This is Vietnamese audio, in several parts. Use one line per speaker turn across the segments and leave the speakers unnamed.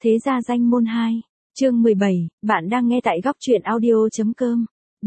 Thế gia danh môn 2, chương 17, bạn đang nghe tại góc truyện audio.com.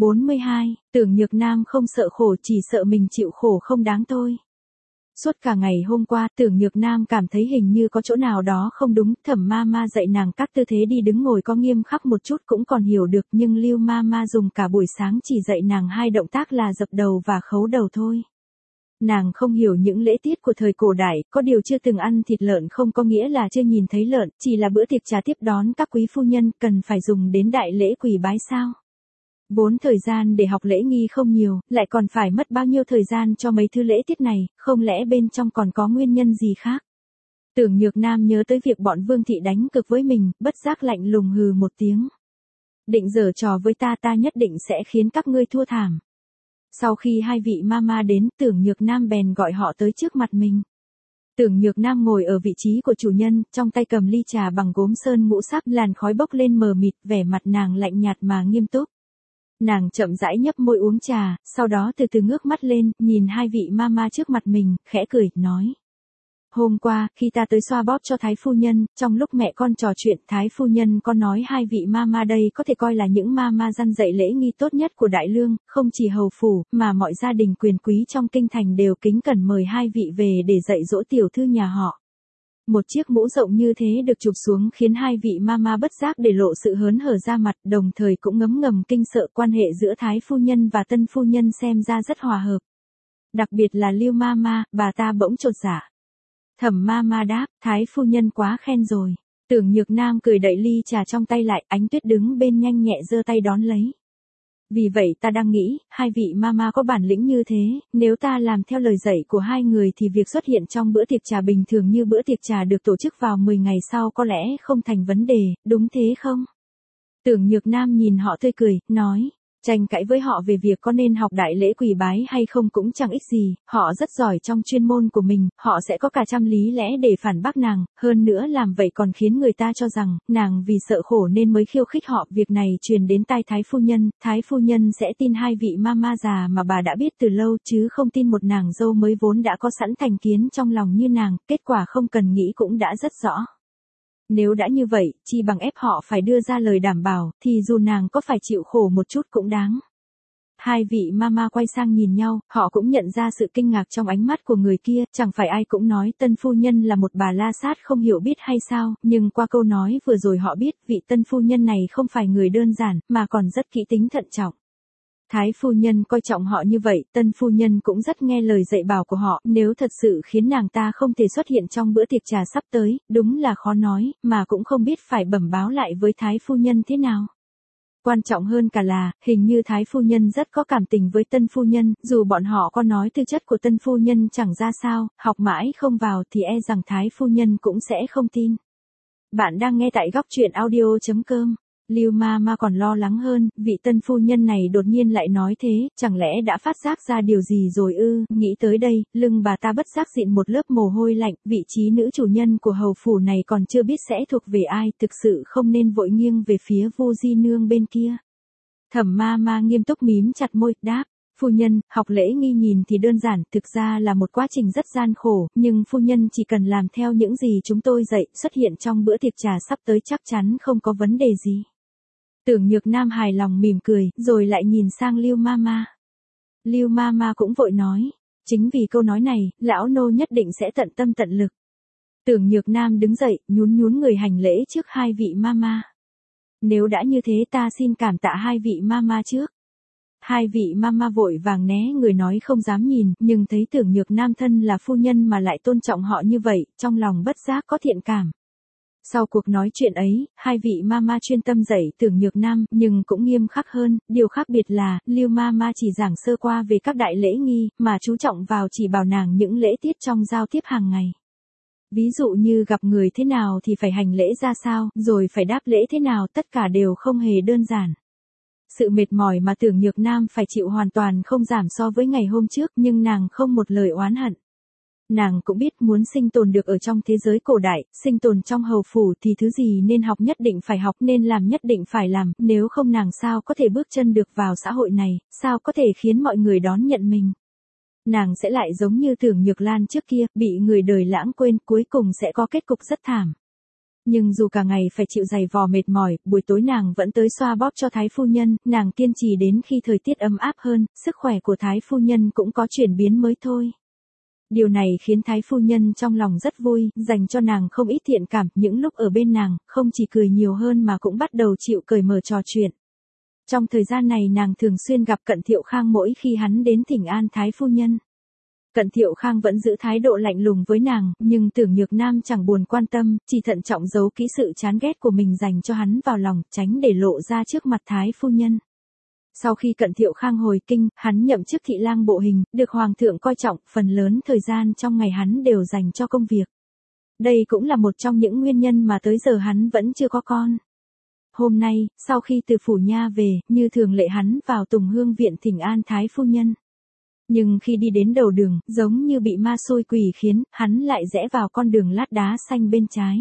42, Tưởng Nhược Nam không sợ khổ, chỉ sợ mình chịu khổ không đáng thôi. Suốt cả ngày hôm qua, Tưởng Nhược Nam cảm thấy hình như có chỗ nào đó không đúng, Thẩm Mama dạy nàng các tư thế đi đứng ngồi có nghiêm khắc một chút cũng còn hiểu được, nhưng Lưu Mama dùng cả buổi sáng chỉ dạy nàng 2 động tác là dập đầu và khấu đầu thôi. Nàng không hiểu những lễ tiết của thời cổ đại, có điều chưa từng ăn thịt lợn không có nghĩa là chưa nhìn thấy lợn, chỉ là bữa tiệc trà tiếp đón các quý phu nhân cần phải dùng đến đại lễ quỳ bái sao. Vốn thời gian để học lễ nghi không nhiều, lại còn phải mất bao nhiêu thời gian cho mấy thứ lễ tiết này, không lẽ bên trong còn có nguyên nhân gì khác. Tưởng Nhược Nam nhớ tới việc bọn Vương Thị đánh cực với mình, bất giác lạnh lùng hừ một tiếng. Định giở trò với ta, ta nhất định sẽ khiến các ngươi thua thảm. Sau khi 2 vị mama đến, Tưởng Nhược Nam bèn gọi họ tới trước mặt mình. Tưởng Nhược Nam ngồi ở vị trí của chủ nhân, trong tay cầm ly trà bằng gốm sơn ngũ sắc, làn khói bốc lên mờ mịt, vẻ mặt nàng lạnh nhạt mà nghiêm túc. Nàng chậm rãi nhấp môi uống trà, sau đó từ từ ngước mắt lên, nhìn 2 vị mama trước mặt mình, khẽ cười, nói. Hôm qua, khi ta tới xoa bóp cho Thái Phu Nhân, trong lúc mẹ con trò chuyện, Thái Phu Nhân có nói 2 vị mama đây có thể coi là những mama răn dạy lễ nghi tốt nhất của Đại Lương, không chỉ hầu phủ, mà mọi gia đình quyền quý trong kinh thành đều kính cẩn mời 2 vị về để dạy dỗ tiểu thư nhà họ. Một chiếc mũ rộng như thế được chụp xuống khiến 2 vị mama bất giác để lộ sự hớn hở ra mặt, đồng thời cũng ngấm ngầm kinh sợ quan hệ giữa Thái Phu Nhân và Tân Phu Nhân xem ra rất hòa hợp. Đặc biệt là Lưu Mama, bà ta bỗng chột dạ. Thẩm Mama đáp, Thái Phu Nhân quá khen rồi. Tưởng Nhược Nam cười đậy ly trà trong tay lại, Ánh Tuyết đứng bên nhanh nhẹ giơ tay đón lấy. Vì vậy ta đang nghĩ, 2 vị mama có bản lĩnh như thế, nếu ta làm theo lời dạy của 2 người thì việc xuất hiện trong bữa tiệc trà bình thường như bữa tiệc trà được tổ chức vào 10 ngày sau có lẽ không thành vấn đề, đúng thế không? Tưởng Nhược Nam nhìn họ tươi cười, nói. Tranh cãi với họ về việc có nên học đại lễ quỳ bái hay không cũng chẳng ích gì, họ rất giỏi trong chuyên môn của mình, họ sẽ có cả trăm lý lẽ để phản bác nàng, hơn nữa làm vậy còn khiến người ta cho rằng, nàng vì sợ khổ nên mới khiêu khích họ. Việc này truyền đến tai Thái Phu Nhân sẽ tin 2 vị mama già mà bà đã biết từ lâu chứ không tin một nàng dâu mới vốn đã có sẵn thành kiến trong lòng như nàng, kết quả không cần nghĩ cũng đã rất rõ. Nếu đã như vậy, chi bằng ép họ phải đưa ra lời đảm bảo, thì dù nàng có phải chịu khổ một chút cũng đáng. 2 vị mama quay sang nhìn nhau, họ cũng nhận ra sự kinh ngạc trong ánh mắt của người kia, chẳng phải ai cũng nói Tân Phu Nhân là một bà la sát không hiểu biết hay sao, nhưng qua câu nói vừa rồi họ biết vị Tân Phu Nhân này không phải người đơn giản, mà còn rất kỹ tính thận trọng. Thái Phu Nhân coi trọng họ như vậy, Tân Phu Nhân cũng rất nghe lời dạy bảo của họ, nếu thật sự khiến nàng ta không thể xuất hiện trong bữa tiệc trà sắp tới, đúng là khó nói, mà cũng không biết phải bẩm báo lại với Thái Phu Nhân thế nào. Quan trọng hơn cả là, hình như Thái Phu Nhân rất có cảm tình với Tân Phu Nhân, dù bọn họ có nói tư chất của Tân Phu Nhân chẳng ra sao, học mãi không vào thì e rằng Thái Phu Nhân cũng sẽ không tin. Bạn đang nghe tại góc truyện audio.com. Lưu Mama còn lo lắng hơn, vị Tân Phu Nhân này đột nhiên lại nói thế, chẳng lẽ đã phát giác ra điều gì rồi ư? Nghĩ tới đây, lưng bà ta bất giác dịn một lớp mồ hôi lạnh, vị trí nữ chủ nhân của hầu phủ này còn chưa biết sẽ thuộc về ai, thực sự không nên vội nghiêng về phía Vô Di Nương bên kia. Thẩm Mama nghiêm túc mím chặt môi, đáp. Phu Nhân, học lễ nghi nhìn thì đơn giản, thực ra là một quá trình rất gian khổ, nhưng Phu Nhân chỉ cần làm theo những gì chúng tôi dạy, xuất hiện trong bữa tiệc trà sắp tới chắc chắn không có vấn đề gì. Tưởng Nhược Nam hài lòng mỉm cười, rồi lại nhìn sang Lưu Mama. Lưu Mama cũng vội nói, chính vì câu nói này, lão nô nhất định sẽ tận tâm tận lực. Tưởng Nhược Nam đứng dậy, nhún người hành lễ trước 2 vị mama. Nếu đã như thế ta xin cảm tạ 2 vị mama trước. 2 vị mama vội vàng né người nói không dám nhìn, nhưng thấy Tưởng Nhược Nam thân là phu nhân mà lại tôn trọng họ như vậy, trong lòng bất giác có thiện cảm. Sau cuộc nói chuyện ấy, 2 vị mama chuyên tâm dạy Tưởng Nhược Nam, nhưng cũng nghiêm khắc hơn, điều khác biệt là, Lưu Mama chỉ giảng sơ qua về các đại lễ nghi, mà chú trọng vào chỉ bảo nàng những lễ tiết trong giao tiếp hàng ngày. Ví dụ như gặp người thế nào thì phải hành lễ ra sao, rồi phải đáp lễ thế nào, tất cả đều không hề đơn giản. Sự mệt mỏi mà Tưởng Nhược Nam phải chịu hoàn toàn không giảm so với ngày hôm trước, nhưng nàng không một lời oán hận. Nàng cũng biết muốn sinh tồn được ở trong thế giới cổ đại, sinh tồn trong hầu phủ thì thứ gì nên học nhất định phải học, nên làm nhất định phải làm, nếu không nàng sao có thể bước chân được vào xã hội này, sao có thể khiến mọi người đón nhận mình. Nàng sẽ lại giống như Tưởng Nhược Lan trước kia, bị người đời lãng quên, cuối cùng sẽ có kết cục rất thảm. Nhưng dù cả ngày phải chịu giày vò mệt mỏi, buổi tối nàng vẫn tới xoa bóp cho Thái phu nhân, nàng kiên trì đến khi thời tiết ấm áp hơn, sức khỏe của Thái phu nhân cũng có chuyển biến mới thôi. Điều này khiến Thái phu nhân trong lòng rất vui, dành cho nàng không ít thiện cảm, những lúc ở bên nàng, không chỉ cười nhiều hơn mà cũng bắt đầu chịu cởi mở trò chuyện. Trong thời gian này nàng thường xuyên gặp Cận Thiệu Khang mỗi khi hắn đến thỉnh an Thái phu nhân. Cận Thiệu Khang vẫn giữ thái độ lạnh lùng với nàng, nhưng Tưởng Nhược Nam chẳng buồn quan tâm, chỉ thận trọng giấu kỹ sự chán ghét của mình dành cho hắn vào lòng, tránh để lộ ra trước mặt Thái phu nhân. Sau khi Cận Thiệu Khang hồi kinh, hắn nhậm chức thị lang bộ hình, được Hoàng thượng coi trọng, phần lớn thời gian trong ngày hắn đều dành cho công việc. Đây cũng là một trong những nguyên nhân mà tới giờ hắn vẫn chưa có con. Hôm nay, sau khi từ phủ nha về, như thường lệ hắn vào Tùng Hương viện thỉnh an Thái phu nhân. Nhưng khi đi đến đầu đường, giống như bị ma xôi quỷ khiến, hắn lại rẽ vào con đường lát đá xanh bên trái.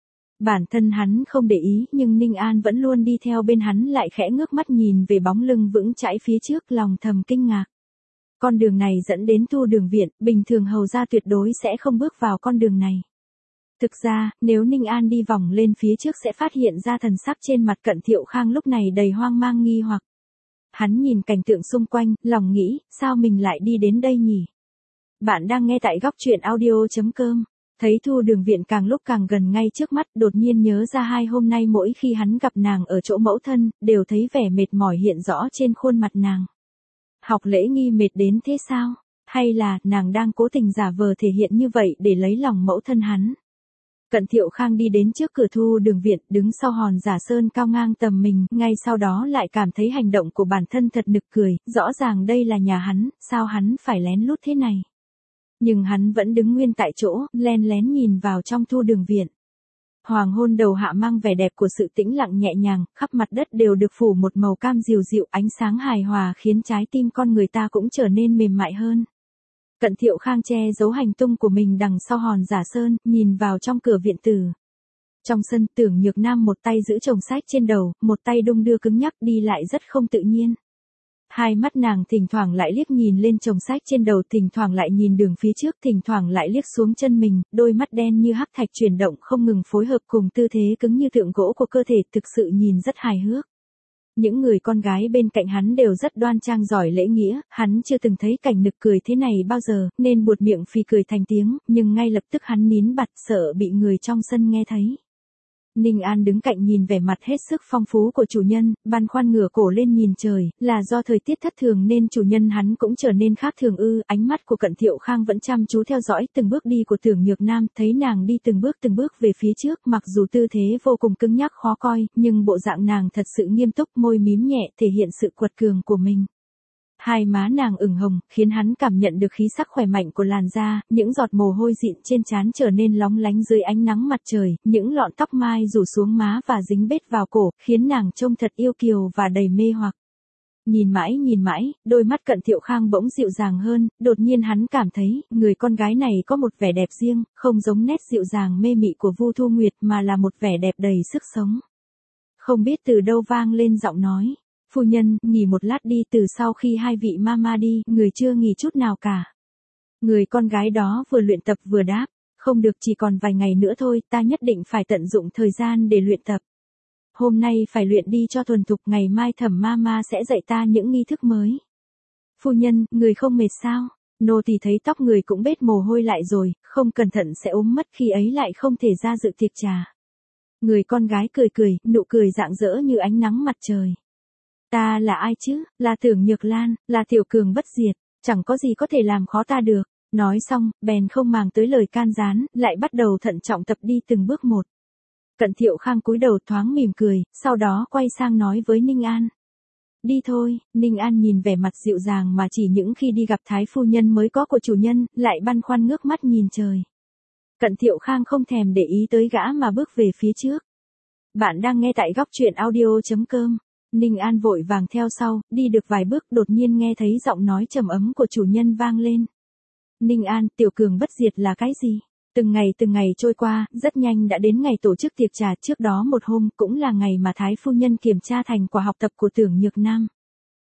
Bản thân hắn không để ý, nhưng Ninh An vẫn luôn đi theo bên hắn lại khẽ ngước mắt nhìn về bóng lưng vững chãi phía trước, lòng thầm kinh ngạc. Con đường này dẫn đến Thu Đường viện, bình thường hầu gia tuyệt đối sẽ không bước vào con đường này. Thực ra, nếu Ninh An đi vòng lên phía trước sẽ phát hiện ra thần sắc trên mặt Cận Thiệu Khang lúc này đầy hoang mang nghi hoặc. Hắn nhìn cảnh tượng xung quanh, lòng nghĩ, sao mình lại đi đến đây nhỉ? Bạn đang nghe tại góc truyện audio.com. Thấy Thu Đường viện càng lúc càng gần ngay trước mắt, đột nhiên nhớ ra 2 hôm nay mỗi khi hắn gặp nàng ở chỗ mẫu thân, đều thấy vẻ mệt mỏi hiện rõ trên khuôn mặt nàng. Học lễ nghi mệt đến thế sao? Hay là, nàng đang cố tình giả vờ thể hiện như vậy để lấy lòng mẫu thân hắn? Cận Thiệu Khang đi đến trước cửa Thu Đường viện, đứng sau hòn giả sơn cao ngang tầm mình, ngay sau đó lại cảm thấy hành động của bản thân thật nực cười, rõ ràng đây là nhà hắn, sao hắn phải lén lút thế này? Nhưng hắn vẫn đứng nguyên tại chỗ, len lén nhìn vào trong Thu Đường viện. Hoàng hôn đầu hạ mang vẻ đẹp của sự tĩnh lặng nhẹ nhàng, khắp mặt đất đều được phủ một màu cam dịu dịu, ánh sáng hài hòa khiến trái tim con người ta cũng trở nên mềm mại hơn. Cận Thiệu Khang che giấu hành tung của mình đằng sau hòn giả sơn, nhìn vào trong cửa viện tử. Trong sân, Tưởng Nhược Nam một tay giữ chồng sách trên đầu, một tay đung đưa cứng nhắc đi lại rất không tự nhiên. Hai mắt nàng thỉnh thoảng lại liếc nhìn lên chồng sách trên đầu, thỉnh thoảng lại nhìn đường phía trước, thỉnh thoảng lại liếc xuống chân mình, đôi mắt đen như hắc thạch chuyển động không ngừng phối hợp cùng tư thế cứng như tượng gỗ của cơ thể, thực sự nhìn rất hài hước. Những người con gái bên cạnh hắn đều rất đoan trang giỏi lễ nghĩa, hắn chưa từng thấy cảnh nực cười thế này bao giờ, nên buột miệng phì cười thành tiếng, nhưng ngay lập tức hắn nín bặt sợ bị người trong sân nghe thấy. Ninh An đứng cạnh nhìn vẻ mặt hết sức phong phú của chủ nhân, băn khoăn ngửa cổ lên nhìn trời, là do thời tiết thất thường nên chủ nhân hắn cũng trở nên khác thường ư? Ánh mắt của Cận Thiệu Khang vẫn chăm chú theo dõi từng bước đi của Tưởng Nhược Nam, thấy nàng đi từng bước về phía trước, mặc dù tư thế vô cùng cứng nhắc khó coi, nhưng bộ dạng nàng thật sự nghiêm túc, môi mím nhẹ thể hiện sự quật cường của mình. Hai má nàng ửng hồng, khiến hắn cảm nhận được khí sắc khỏe mạnh của làn da, những giọt mồ hôi dịn trên trán trở nên lóng lánh dưới ánh nắng mặt trời, những lọn tóc mai rủ xuống má và dính bết vào cổ, khiến nàng trông thật yêu kiều và đầy mê hoặc. Nhìn mãi, đôi mắt Cận Thiệu Khang bỗng dịu dàng hơn, đột nhiên hắn cảm thấy, người con gái này có một vẻ đẹp riêng, không giống nét dịu dàng mê mị của Vu Thu Nguyệt mà là một vẻ đẹp đầy sức sống. Không biết từ đâu vang lên giọng nói. Phu nhân, nghỉ một lát đi, từ sau khi hai vị mama đi, người chưa nghỉ chút nào cả. Người con gái đó vừa luyện tập vừa đáp, không được, chỉ còn vài ngày nữa thôi, ta nhất định phải tận dụng thời gian để luyện tập. Hôm nay phải luyện đi cho thuần thục, ngày mai Thẩm mama sẽ dạy ta những nghi thức mới. Phu nhân, người không mệt sao? Nô tỳ thấy tóc người cũng bết mồ hôi lại rồi, không cẩn thận sẽ ốm mất, khi ấy lại không thể ra dự tiệc trà. Người con gái cười, nụ cười rạng rỡ như ánh nắng mặt trời. Ta là ai chứ, là Tưởng Nhược Lan, là tiểu cường bất diệt, chẳng có gì có thể làm khó ta được. Nói xong, bèn không màng tới lời can gián, lại bắt đầu thận trọng tập đi từng bước một. Cận Thiệu Khang cúi đầu thoáng mỉm cười, sau đó quay sang nói với Ninh An. Đi thôi. Ninh An nhìn vẻ mặt dịu dàng mà chỉ những khi đi gặp thái phu nhân mới có của chủ nhân, lại băn khoăn ngước mắt nhìn trời. Cận Thiệu Khang không thèm để ý tới gã mà bước về phía trước. Bạn đang nghe tại góc truyện audio.com. Ninh An vội vàng theo sau, đi được vài bước đột nhiên nghe thấy giọng nói trầm ấm của chủ nhân vang lên. Ninh An, tiểu cường bất diệt là cái gì? Từng ngày trôi qua, rất nhanh đã đến ngày tổ chức tiệc trà, trước đó một hôm cũng là ngày mà thái phu nhân kiểm tra thành quả học tập của Tưởng Nhược Nam.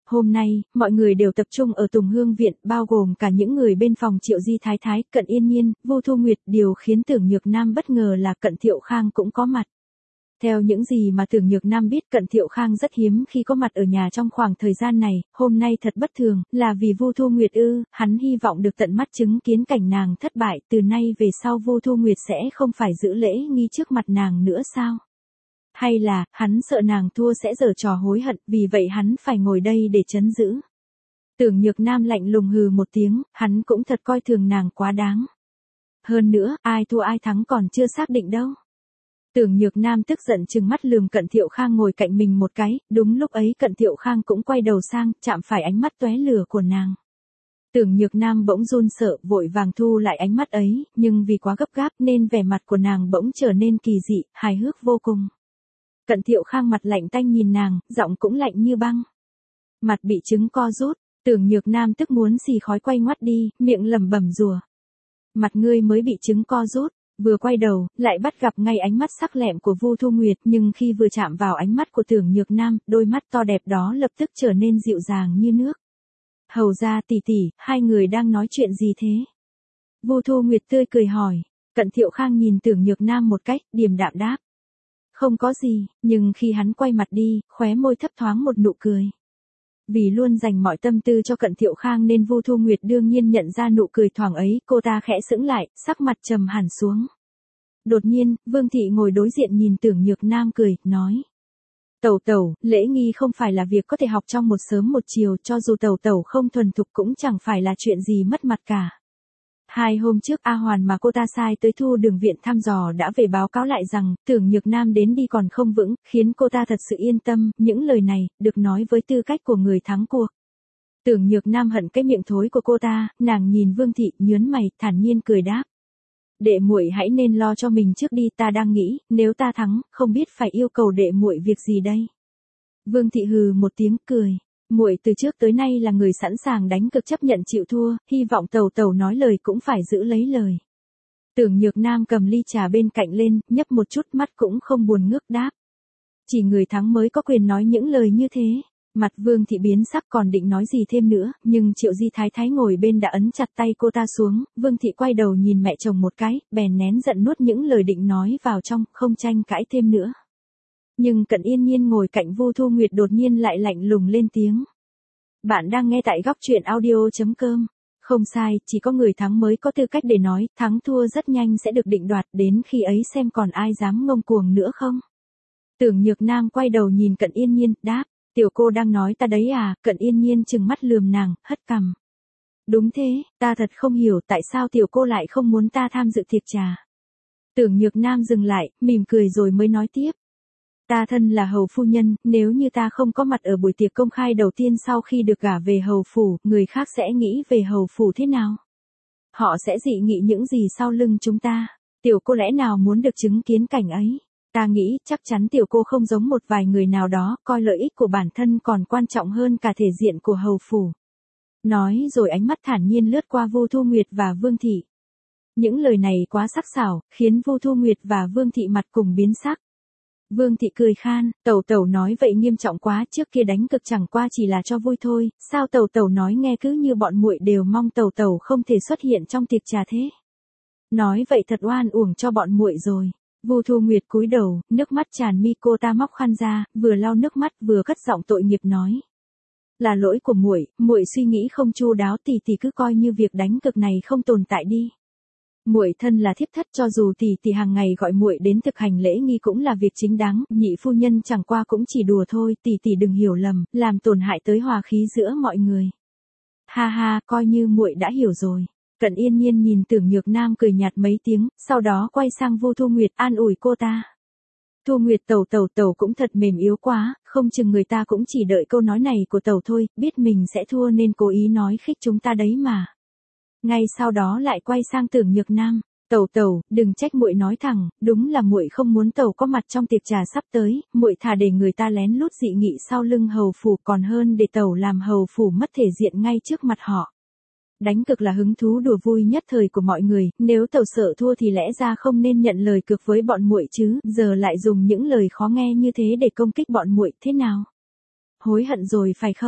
Hôm nay, mọi người đều tập trung ở Tùng Hương Viện, bao gồm cả những người bên phòng Triệu Di Thái Thái, Cận Yên Nhiên, Vu Thu Nguyệt. Điều khiến Tưởng Nhược Nam bất ngờ là Cận Thiệu Khang cũng có mặt. Theo những gì mà Tưởng Nhược Nam biết, Cận Thiệu Khang rất hiếm khi có mặt ở nhà trong khoảng thời gian này, hôm nay thật bất thường, là vì Vu Thu Nguyệt ư? Hắn hy vọng được tận mắt chứng kiến cảnh nàng thất bại, từ nay về sau Vu Thu Nguyệt sẽ không phải giữ lễ nghi trước mặt nàng nữa sao? Hay là, hắn sợ nàng thua sẽ giở trò hối hận, vì vậy hắn phải ngồi đây để trấn giữ. Tưởng Nhược Nam lạnh lùng hừ một tiếng, hắn cũng thật coi thường nàng quá đáng. Hơn nữa, ai thua ai thắng còn chưa xác định đâu. Tưởng Nhược Nam tức giận trừng mắt lườm Cận Thiệu Khang ngồi cạnh mình một cái, đúng lúc ấy Cận Thiệu Khang cũng quay đầu sang, chạm phải ánh mắt tóe lửa của nàng. Tưởng Nhược Nam bỗng run sợ, vội vàng thu lại ánh mắt ấy, nhưng vì quá gấp gáp nên vẻ mặt của nàng bỗng trở nên kỳ dị, hài hước vô cùng. Cận Thiệu Khang mặt lạnh tanh nhìn nàng, giọng cũng lạnh như băng. Mặt bị trứng co rút, Tưởng Nhược Nam tức muốn xì khói quay ngoắt đi, miệng lẩm bẩm rủa. Mặt ngươi mới bị trứng co rút. Vừa quay đầu, lại bắt gặp ngay ánh mắt sắc lẹm của Vu Thu Nguyệt, nhưng khi vừa chạm vào ánh mắt của Tưởng Nhược Nam, đôi mắt to đẹp đó lập tức trở nên dịu dàng như nước. Hầu ra tỷ tỷ, hai người đang nói chuyện gì thế? Vu Thu Nguyệt tươi cười hỏi. Cận Thiệu Khang nhìn Tưởng Nhược Nam một cách, điềm đạm đáp. Không có gì, nhưng khi hắn quay mặt đi, khóe môi thấp thoáng một nụ cười. Vì luôn dành mọi tâm tư cho Cận Thiệu Khang nên Vu Thu Nguyệt đương nhiên nhận ra nụ cười thoảng ấy, cô ta khẽ sững lại, sắc mặt trầm hẳn xuống. Đột nhiên, Vương Thị ngồi đối diện nhìn Tưởng Nhược Nam cười, nói. Tẩu tẩu, lễ nghi không phải là việc có thể học trong một sớm một chiều, cho dù tẩu tẩu không thuần thục cũng chẳng phải là chuyện gì mất mặt cả. 2 hôm trước A Hoàn mà cô ta sai tới Thu Đường viện thăm dò đã về báo cáo lại rằng, Tưởng Nhược Nam đến đi còn không vững, khiến cô ta thật sự yên tâm, những lời này, được nói với tư cách của người thắng cuộc. Tưởng Nhược Nam hận cái miệng thối của cô ta, nàng nhìn Vương Thị, nhớn mày, thản nhiên cười đáp. Đệ muội hãy nên lo cho mình trước đi, ta đang nghĩ, nếu ta thắng, không biết phải yêu cầu đệ muội việc gì đây. Vương Thị hừ một tiếng, cười. Muội từ trước tới nay là người sẵn sàng đánh cược chấp nhận chịu thua, hy vọng tẩu tẩu nói lời cũng phải giữ lấy lời. Tưởng Nhược Nam cầm ly trà bên cạnh lên, nhấp một chút, mắt cũng không buồn ngước đáp. Chỉ người thắng mới có quyền nói những lời như thế. Mặt Vương Thị biến sắc còn định nói gì thêm nữa, nhưng Triệu Di Thái Thái ngồi bên đã ấn chặt tay cô ta xuống, Vương Thị quay đầu nhìn mẹ chồng một cái, bèn nén giận nuốt những lời định nói vào trong, không tranh cãi thêm nữa. Nhưng Cận Yên Nhiên ngồi cạnh Vu Thu Nguyệt đột nhiên lại lạnh lùng lên tiếng. Bạn đang nghe tại góc truyện audio.com. Không sai, chỉ có người thắng mới có tư cách để nói, thắng thua rất nhanh sẽ được định đoạt, đến khi ấy xem còn ai dám ngông cuồng nữa không. Tưởng Nhược Nam quay đầu nhìn Cận Yên Nhiên, đáp, tiểu cô đang nói ta đấy à? Cận Yên Nhiên trừng mắt lườm nàng, hất cằm. Đúng thế, ta thật không hiểu tại sao tiểu cô lại không muốn ta tham dự tiệc trà. Tưởng Nhược Nam dừng lại, mỉm cười rồi mới nói tiếp. Ta thân là hầu phu nhân, nếu như ta không có mặt ở buổi tiệc công khai đầu tiên sau khi được gả về hầu phủ, người khác sẽ nghĩ về hầu phủ thế nào? Họ sẽ dị nghị những gì sau lưng chúng ta? Tiểu cô lẽ nào muốn được chứng kiến cảnh ấy? Ta nghĩ chắc chắn tiểu cô không giống một vài người nào đó, coi lợi ích của bản thân còn quan trọng hơn cả thể diện của hầu phủ. Nói rồi ánh mắt thản nhiên lướt qua Vu Thu Nguyệt và Vương Thị. Những lời này quá sắc sảo, khiến Vu Thu Nguyệt và Vương Thị mặt cùng biến sắc. Vương Thị cười khan, tẩu tẩu nói vậy nghiêm trọng quá, trước kia đánh cực chẳng qua chỉ là cho vui thôi, sao tẩu tẩu nói nghe cứ như bọn muội đều mong tẩu tẩu không thể xuất hiện trong tiệc trà thế. Nói vậy thật oan uổng cho bọn muội rồi. Vu Thu Nguyệt cúi đầu, nước mắt tràn mi, cô ta móc khăn ra, vừa lau nước mắt vừa cất giọng tội nghiệp nói. Là lỗi của muội, muội suy nghĩ không chu đáo, tỷ tỷ cứ coi như việc đánh cực này không tồn tại đi. Muội thân là thiếp thất, cho dù tỷ tỷ hàng ngày gọi muội đến thực hành lễ nghi cũng là việc chính đáng, nhị phu nhân chẳng qua cũng chỉ đùa thôi, tỷ tỷ đừng hiểu lầm, làm tổn hại tới hòa khí giữa mọi người. Ha ha, coi như muội đã hiểu rồi. Cận Yên Nhiên nhìn Tưởng Nhược Nam cười nhạt mấy tiếng, sau đó quay sang Vu Thu Nguyệt an ủi cô ta. Thu Nguyệt tẩu cũng thật mềm yếu quá, không chừng người ta cũng chỉ đợi câu nói này của tẩu thôi, biết mình sẽ thua nên cố ý nói khích chúng ta đấy mà. Ngay sau đó lại quay sang Tưởng Nhược Nam, tẩu, đừng trách muội nói thẳng, đúng là muội không muốn tẩu có mặt trong tiệc trà sắp tới, muội thà để người ta lén lút dị nghị sau lưng hầu phủ còn hơn để tẩu làm hầu phủ mất thể diện ngay trước mặt họ. Đánh cược là hứng thú đùa vui nhất thời của mọi người, nếu tẩu sợ thua thì lẽ ra không nên nhận lời cược với bọn muội chứ, giờ lại dùng những lời khó nghe như thế để công kích bọn muội thế nào? Hối hận rồi phải không?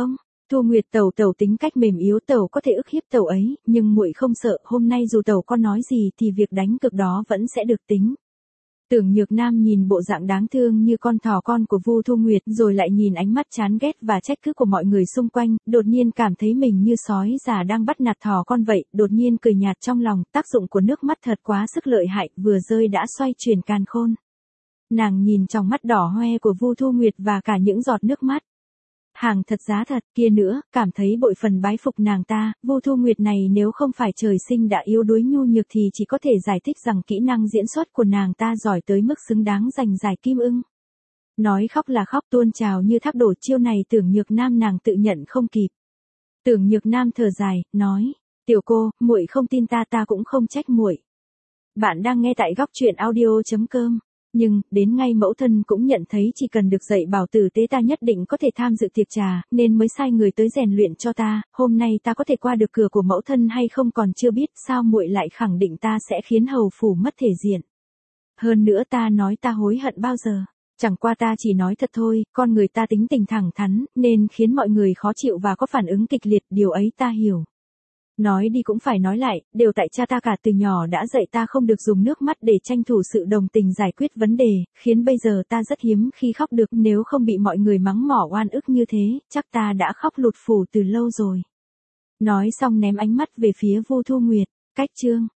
Thu Nguyệt tẩu tẩu tính cách mềm yếu, tẩu có thể ức hiếp tẩu ấy, nhưng muội không sợ, hôm nay dù tẩu có nói gì thì việc đánh cược đó vẫn sẽ được tính. Tưởng Nhược Nam nhìn bộ dạng đáng thương như con thỏ con của Vu Thu Nguyệt, rồi lại nhìn ánh mắt chán ghét và trách cứ của mọi người xung quanh, đột nhiên cảm thấy mình như sói già đang bắt nạt thỏ con vậy, đột nhiên cười nhạt trong lòng, tác dụng của nước mắt thật quá sức lợi hại, vừa rơi đã xoay chuyển càn khôn. Nàng nhìn trong mắt đỏ hoe của Vu Thu Nguyệt và cả những giọt nước mắt. Hàng thật giá thật kia nữa, cảm thấy bội phần bái phục nàng ta, Vu Thu Nguyệt này nếu không phải trời sinh đã yếu đuối nhu nhược thì chỉ có thể giải thích rằng kỹ năng diễn xuất của nàng ta giỏi tới mức xứng đáng giành giải Kim Ưng. Nói khóc là khóc, tuôn trào như thác đổ, chiêu này Tưởng Nhược Nam nàng tự nhận không kịp. Tưởng Nhược Nam thở dài, nói, tiểu cô, muội không tin ta, ta cũng không trách muội. Bạn đang nghe tại góc truyện audio.com. Nhưng, đến ngay mẫu thân cũng nhận thấy chỉ cần được dạy bảo tử tế ta nhất định có thể tham dự tiệc trà, nên mới sai người tới rèn luyện cho ta, hôm nay ta có thể qua được cửa của mẫu thân hay không còn chưa biết, sao muội lại khẳng định ta sẽ khiến hầu phủ mất thể diện. Hơn nữa ta nói ta hối hận bao giờ, chẳng qua ta chỉ nói thật thôi, con người ta tính tình thẳng thắn, nên khiến mọi người khó chịu và có phản ứng kịch liệt, điều ấy ta hiểu. Nói đi cũng phải nói lại, đều tại cha ta cả từ nhỏ đã dạy ta không được dùng nước mắt để tranh thủ sự đồng tình giải quyết vấn đề, khiến bây giờ ta rất hiếm khi khóc được, nếu không bị mọi người mắng mỏ oan ức như thế, chắc ta đã khóc lụt phù từ lâu rồi. Nói xong ném ánh mắt về phía Vu Thu Nguyệt, cách chương.